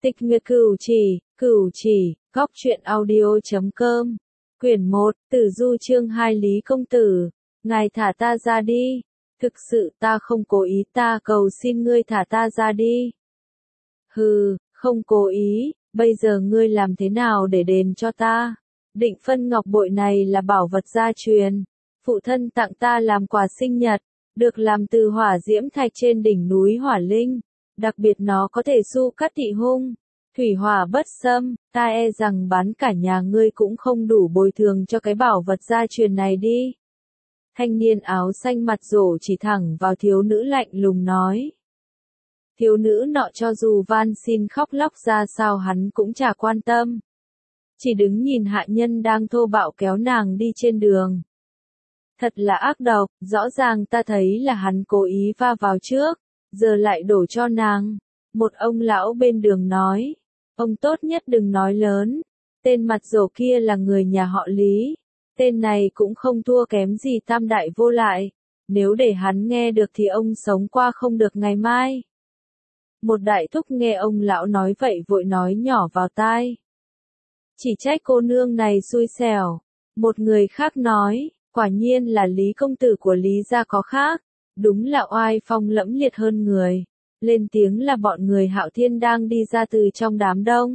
Tịch Nguyệt Cửu Chỉ, Góc truyện audio.com, quyển 1, Tử Du chương 2 Lý Công Tử, ngài thả ta ra đi, thực sự ta không cố ý, ta cầu xin ngươi thả ta ra đi. Hừ, không cố ý, bây giờ ngươi làm thế nào để đền cho ta? Định phân ngọc bội này là bảo vật gia truyền, phụ thân tặng ta làm quà sinh nhật, được làm từ hỏa diễm thạch trên đỉnh núi Hỏa Linh. Đặc biệt nó có thể su cắt thị hung, thủy hỏa bất xâm, ta e rằng bán cả nhà ngươi cũng không đủ bồi thường cho cái bảo vật gia truyền này đi. Thanh niên áo xanh mặt rổ chỉ thẳng vào thiếu nữ lạnh lùng nói. Thiếu nữ nọ cho dù van xin khóc lóc ra sao hắn cũng chả quan tâm. Chỉ đứng nhìn hạ nhân đang thô bạo kéo nàng đi trên đường. Thật là ác độc, rõ ràng ta thấy là hắn cố ý va vào trước. Giờ lại đổ cho nàng. Một ông lão bên đường nói. Ông tốt nhất đừng nói lớn. Tên mặt rổ kia là người nhà họ Lý. Tên này cũng không thua kém gì tam đại vô lại. Nếu để hắn nghe được thì ông sống qua không được ngày mai. Một đại thúc nghe ông lão nói vậy vội nói nhỏ vào tai. Chỉ trách cô nương này xui xẻo. Một người khác nói. Quả nhiên là Lý công tử của Lý gia có khác. Đúng là oai phong lẫm liệt hơn người. Lên tiếng là bọn người Hạo Thiên đang đi ra từ trong đám đông.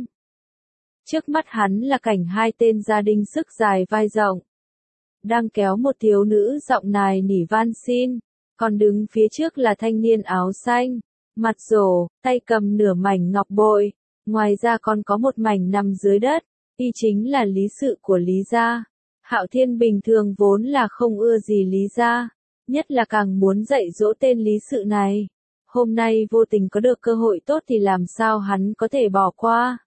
Trước mắt hắn là cảnh hai tên gia đình sức dài vai rộng. Đang kéo một thiếu nữ giọng nài nỉ van xin. Còn đứng phía trước là thanh niên áo xanh. Mặt rổ, tay cầm nửa mảnh ngọc bội. Ngoài ra còn có một mảnh nằm dưới đất. Y chính là lý sự của Lý gia. Hạo Thiên bình thường vốn là không ưa gì Lý gia. Nhất là càng muốn dạy dỗ tên lý sự này. Hôm nay vô tình có được cơ hội tốt thì làm sao hắn có thể bỏ qua.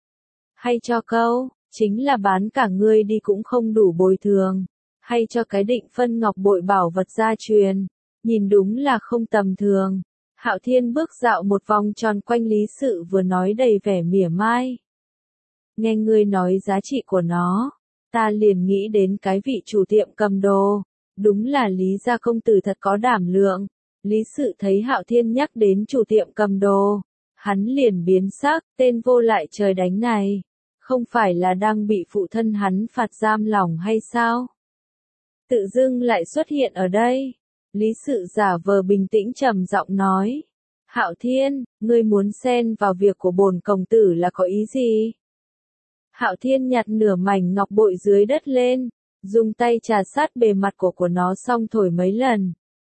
Hay cho câu, chính là bán cả ngươi đi cũng không đủ bồi thường. Hay cho cái định phân ngọc bội bảo vật gia truyền. Nhìn đúng là không tầm thường. Hạo Thiên bước dạo một vòng tròn quanh lý sự vừa nói đầy vẻ mỉa mai. Nghe ngươi nói giá trị của nó, ta liền nghĩ đến cái vị chủ tiệm cầm đồ. Đúng là Lý gia công tử thật có đảm lượng. Lý sự thấy Hạo Thiên nhắc đến chủ tiệm cầm đồ. Hắn liền biến sắc, tên vô lại trời đánh này. Không phải là đang bị phụ thân hắn phạt giam lỏng hay sao? Tự dưng lại xuất hiện ở đây. Lý sự giả vờ bình tĩnh trầm giọng nói. Hạo Thiên, ngươi muốn xen vào việc của bổn công tử là có ý gì? Hạo Thiên nhặt nửa mảnh ngọc bội dưới đất lên. Dùng tay trà sát bề mặt của nó xong thổi mấy lần.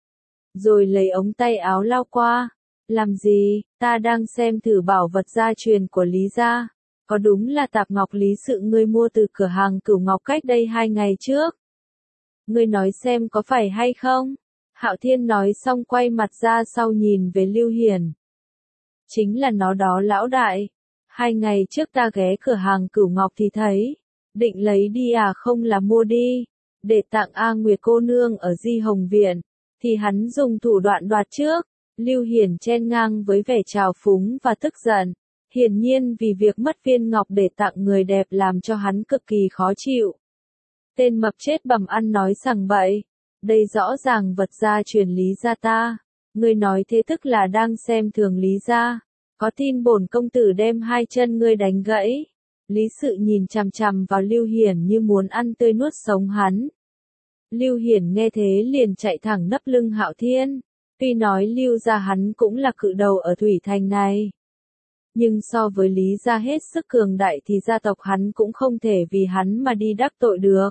Rồi lấy ống tay áo lau qua. Làm gì, ta đang xem thử bảo vật gia truyền của Lý gia. Có đúng là tạp ngọc lý sự ngươi mua từ cửa hàng Cửu Ngọc cách đây 2 ngày trước? Ngươi nói xem có phải hay không? Hạo Thiên nói xong quay mặt ra sau nhìn về Lưu Hiển. Chính là nó đó lão đại. 2 ngày trước ta ghé cửa hàng Cửu Ngọc thì thấy. Định lấy đi à, không là mua đi, để tặng A Nguyệt cô nương ở Di Hồng Viện, thì hắn dùng thủ đoạn đoạt trước. Lưu Hiển chen ngang với vẻ trào phúng và tức giận, hiển nhiên vì việc mất viên ngọc để tặng người đẹp làm cho hắn cực kỳ khó chịu. Tên mập chết bầm ăn nói sằng bậy, đây rõ ràng vật gia truyền Lý gia ta, ngươi nói thế tức là đang xem thường Lý gia, có tin bổn công tử đem 2 chân ngươi đánh gãy? Lý sự nhìn chằm chằm vào Lưu Hiển như muốn ăn tươi nuốt sống hắn. Lưu Hiển nghe thế liền chạy thẳng nấp lưng Hạo Thiên. Tuy nói Lưu gia hắn cũng là cự đầu ở Thủy Thành này. Nhưng so với Lý gia hết sức cường đại thì gia tộc hắn cũng không thể vì hắn mà đi đắc tội được.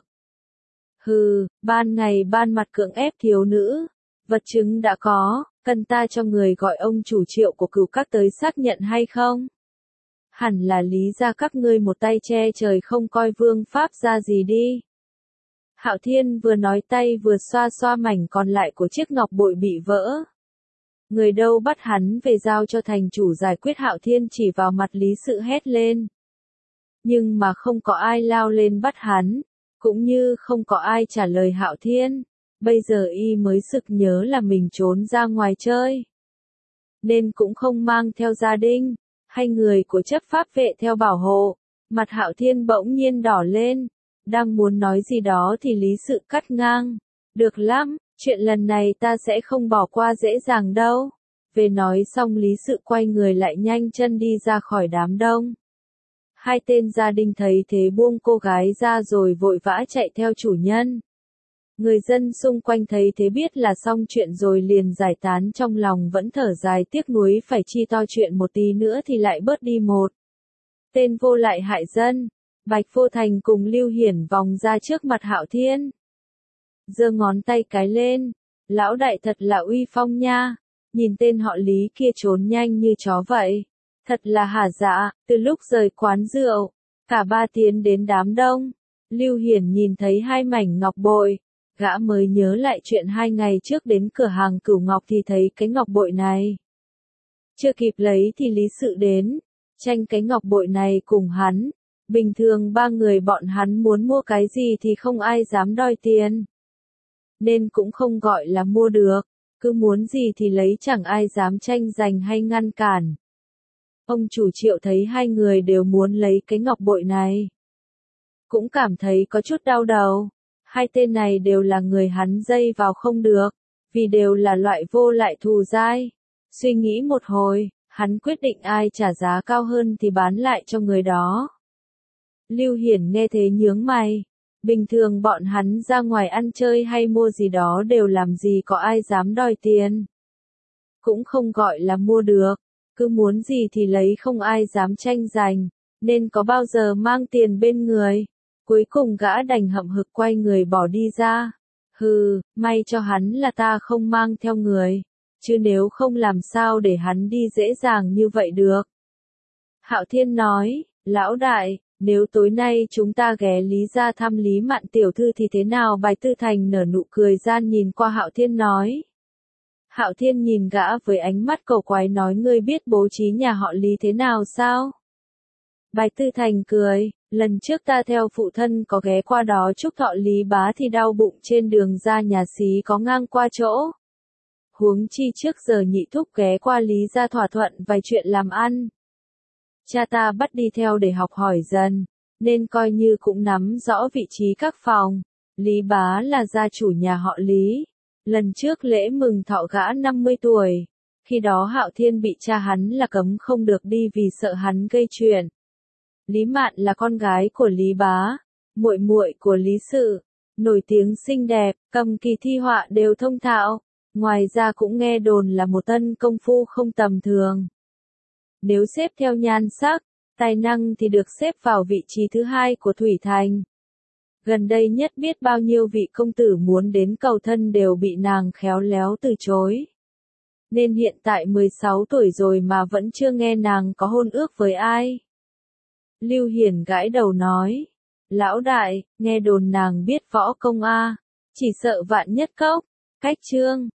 Hừ, ban ngày ban mặt cưỡng ép thiếu nữ. Vật chứng đã có, cần ta cho người gọi ông chủ Triệu của Cửu Các tới xác nhận hay không? Hẳn là Lý gia các ngươi một tay che trời không coi vương pháp ra gì đi. Hạo Thiên vừa nói tay vừa xoa xoa mảnh còn lại của chiếc ngọc bội bị vỡ. Người đâu bắt hắn về giao cho thành chủ giải quyết. Hạo Thiên chỉ vào mặt Lý sự hét lên. Nhưng mà không có ai lao lên bắt hắn, cũng như không có ai trả lời Hạo Thiên. Bây giờ y mới sực nhớ là mình trốn ra ngoài chơi, nên cũng không mang theo gia đình hay người của chấp pháp vệ theo bảo hộ. Mặt Hạo Thiên bỗng nhiên đỏ lên, đang muốn nói gì đó thì Lý sự cắt ngang. Được lắm, chuyện lần này ta sẽ không bỏ qua dễ dàng đâu. Về nói xong Lý Sự quay người lại nhanh chân đi ra khỏi đám đông. Hai tên gia đình thấy thế buông cô gái ra rồi vội vã chạy theo chủ nhân. Người dân xung quanh thấy thế biết là xong chuyện rồi liền giải tán, trong lòng vẫn thở dài tiếc nuối phải chi to chuyện một tí nữa thì lại bớt đi một. Tên vô lại hại dân. Bạch Vô Thành cùng Lưu Hiển vòng ra trước mặt Hạo Thiên. Giơ ngón tay cái lên. Lão đại thật là uy phong nha. Nhìn tên họ Lý kia trốn nhanh như chó vậy. Thật là hả dạ, từ lúc rời quán rượu. Cả ba tiến đến đám đông. Lưu Hiển nhìn thấy hai mảnh ngọc bội. Gã mới nhớ lại chuyện 2 ngày trước đến cửa hàng Cửu Ngọc thì thấy cái ngọc bội này. Chưa kịp lấy thì Lý Sự đến. Tranh cái ngọc bội này cùng hắn. Bình thường ba người bọn hắn muốn mua cái gì thì không ai dám đòi tiền. Nên cũng không gọi là mua được. Cứ muốn gì thì lấy, chẳng ai dám tranh giành hay ngăn cản. Ông chủ Triệu thấy hai người đều muốn lấy cái ngọc bội này. Cũng cảm thấy có chút đau đầu. Hai tên này đều là người hắn dây vào không được. Vì đều là loại vô lại thù dai. Suy nghĩ một hồi, hắn quyết định ai trả giá cao hơn thì bán lại cho người đó. Lưu Hiển nghe thế nhướng mày. Bình thường bọn hắn ra ngoài ăn chơi hay mua gì đó đều làm gì có ai dám đòi tiền. Cũng không gọi là mua được. Cứ muốn gì thì lấy, không ai dám tranh giành. Nên có bao giờ mang tiền bên người. Cuối cùng gã đành hậm hực quay người bỏ đi ra. Hừ, may cho hắn là ta không mang theo người. Chứ nếu không làm sao để hắn đi dễ dàng như vậy được. Hạo Thiên nói, lão đại, nếu tối nay chúng ta ghé Lý gia thăm Lý Mạn tiểu thư thì thế nào? Bạch Tư Thành nở nụ cười gian nhìn qua Hạo Thiên nói. Hạo Thiên nhìn gã với ánh mắt cầu quái nói, ngươi biết bố trí nhà họ Lý thế nào sao? Bạch Tư Thành cười, lần trước ta theo phụ thân có ghé qua đó chúc thọ Lý bá thì đau bụng trên đường ra nhà xí có ngang qua chỗ. Huống chi trước giờ nhị thúc ghé qua Lý gia thỏa thuận vài chuyện làm ăn. Cha ta bắt đi theo để học hỏi dần, nên coi như cũng nắm rõ vị trí các phòng. Lý bá là gia chủ nhà họ Lý. Lần trước lễ mừng thọ gã 50 tuổi. Khi đó Hạo Thiên bị cha hắn là cấm không được đi vì sợ hắn gây chuyện. Lý Mạn là con gái của Lý bá, muội muội của Lý Sự, nổi tiếng xinh đẹp, cầm kỳ thi họa đều thông thạo. Ngoài ra cũng nghe đồn là một tân công phu không tầm thường. Nếu xếp theo nhan sắc, tài năng thì được xếp vào vị trí thứ 2 của Thủy Thành. Gần đây nhất biết bao nhiêu vị công tử muốn đến cầu thân đều bị nàng khéo léo từ chối. Nên hiện tại 16 tuổi rồi mà vẫn chưa nghe nàng có hôn ước với ai. Lưu Hiển gãi đầu nói, lão đại, nghe đồn nàng biết võ công a, chỉ sợ vạn nhất cốc, cách chương.